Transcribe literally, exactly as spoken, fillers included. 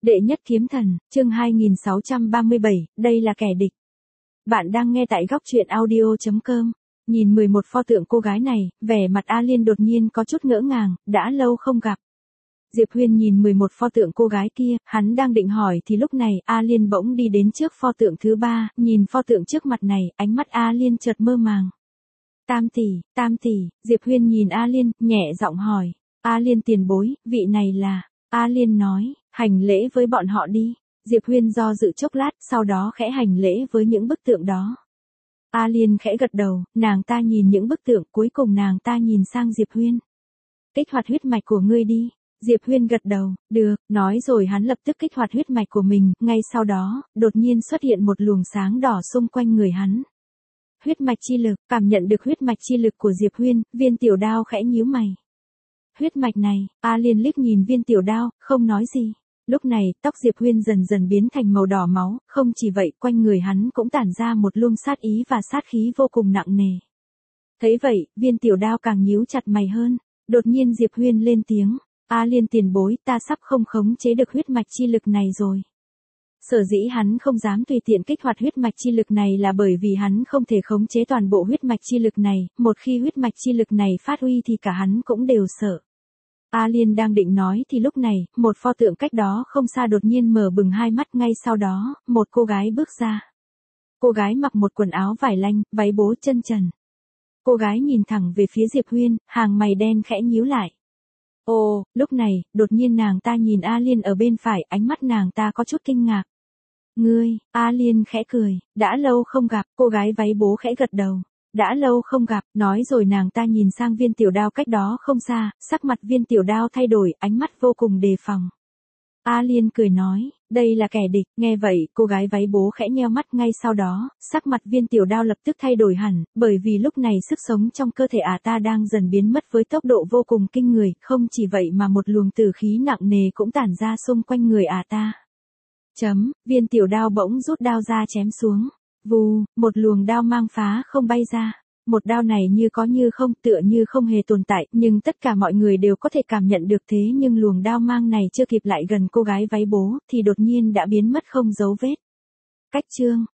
Đệ nhất kiếm thần, chương hai nghìn sáu trăm ba mươi bảy, đây là kẻ địch. Bạn đang nghe tại góc truyện audio chấm com. Nhìn mười một pho tượng cô gái này, vẻ mặt A Liên đột nhiên có chút ngỡ ngàng, đã lâu không gặp. Diệp Huyên nhìn mười một pho tượng cô gái kia, hắn đang định hỏi thì lúc này A Liên bỗng đi đến trước pho tượng thứ ba, nhìn pho tượng trước mặt này, ánh mắt A Liên chợt mơ màng. Tam tỷ, tam tỷ, Diệp Huyên nhìn A Liên, nhẹ giọng hỏi. A Liên tiền bối, vị này là... A Liên nói, hành lễ với bọn họ đi. Diệp Huyên do dự chốc lát, sau đó khẽ hành lễ với những bức tượng đó. A Liên khẽ gật đầu, nàng ta nhìn những bức tượng, cuối cùng nàng ta nhìn sang Diệp Huyên. Kích hoạt huyết mạch của ngươi đi. Diệp Huyên gật đầu, được, nói rồi hắn lập tức kích hoạt huyết mạch của mình, ngay sau đó, đột nhiên xuất hiện một luồng sáng đỏ xung quanh người hắn. Huyết mạch chi lực, cảm nhận được huyết mạch chi lực của Diệp Huyên, Viên Tiểu Đao khẽ nhíu mày. Huyết mạch này, A Liên liếc nhìn Viên Tiểu Đao, không nói gì. Lúc này, tóc Diệp Huyên dần dần biến thành màu đỏ máu, không chỉ vậy, quanh người hắn cũng tản ra một luồng sát ý và sát khí vô cùng nặng nề. Thấy vậy, Viên Tiểu Đao càng nhíu chặt mày hơn. Đột nhiên Diệp Huyên lên tiếng, A Liên tiền bối, ta sắp không khống chế được huyết mạch chi lực này rồi. Sở dĩ hắn không dám tùy tiện kích hoạt huyết mạch chi lực này là bởi vì hắn không thể khống chế toàn bộ huyết mạch chi lực này, một khi huyết mạch chi lực này phát huy thì cả hắn cũng đều sợ. A Liên đang định nói thì lúc này, một pho tượng cách đó không xa đột nhiên mở bừng hai mắt, ngay sau đó, một cô gái bước ra. Cô gái mặc một quần áo vải lanh, váy bố chân trần. Cô gái nhìn thẳng về phía Diệp Huyên, hàng mày đen khẽ nhíu lại. Ồ, lúc này, đột nhiên nàng ta nhìn A Liên ở bên phải, ánh mắt nàng ta có chút kinh ngạc. Ngươi, A Liên khẽ cười, đã lâu không gặp, cô gái váy bố khẽ gật đầu. Đã lâu không gặp, nói rồi nàng ta nhìn sang Viên Tiểu Đao cách đó không xa, sắc mặt Viên Tiểu Đao thay đổi, ánh mắt vô cùng đề phòng. A Liên cười nói, đây là kẻ địch, nghe vậy, cô gái váy bố khẽ nheo mắt, ngay sau đó, sắc mặt Viên Tiểu Đao lập tức thay đổi hẳn, bởi vì lúc này sức sống trong cơ thể ả ta đang dần biến mất với tốc độ vô cùng kinh người, không chỉ vậy mà một luồng tử khí nặng nề cũng tản ra xung quanh người ả ta. Chấm, Viên Tiểu Đao bỗng rút đao ra chém xuống. Vù, một luồng đao mang phá không bay ra. Một đao này như có như không, tựa như không hề tồn tại, nhưng tất cả mọi người đều có thể cảm nhận được thế, nhưng luồng đao mang này chưa kịp lại gần cô gái váy bố, thì đột nhiên đã biến mất không dấu vết. Cách chương,